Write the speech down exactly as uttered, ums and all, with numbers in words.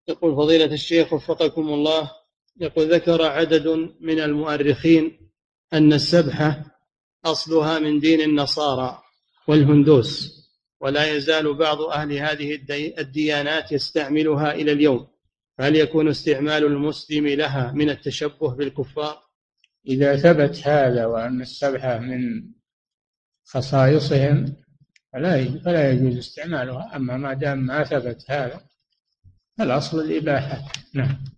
يقول فضيلة الشيخ وفقكم الله، يقول ذكر عدد من المؤرخين أن السبحة أصلها من دين النصارى والهندوس، ولا يزال بعض أهل هذه الديانات يستعملها إلى اليوم، فهل يكون استعمال المسلم لها من التشبه بالكفار؟ إذا ثبت هذا وأن السبحة من خصائصهم فلا فلا يجوز استعمالها، أما ما دام ما ثبت هذا الأصل الإباحة. نعم.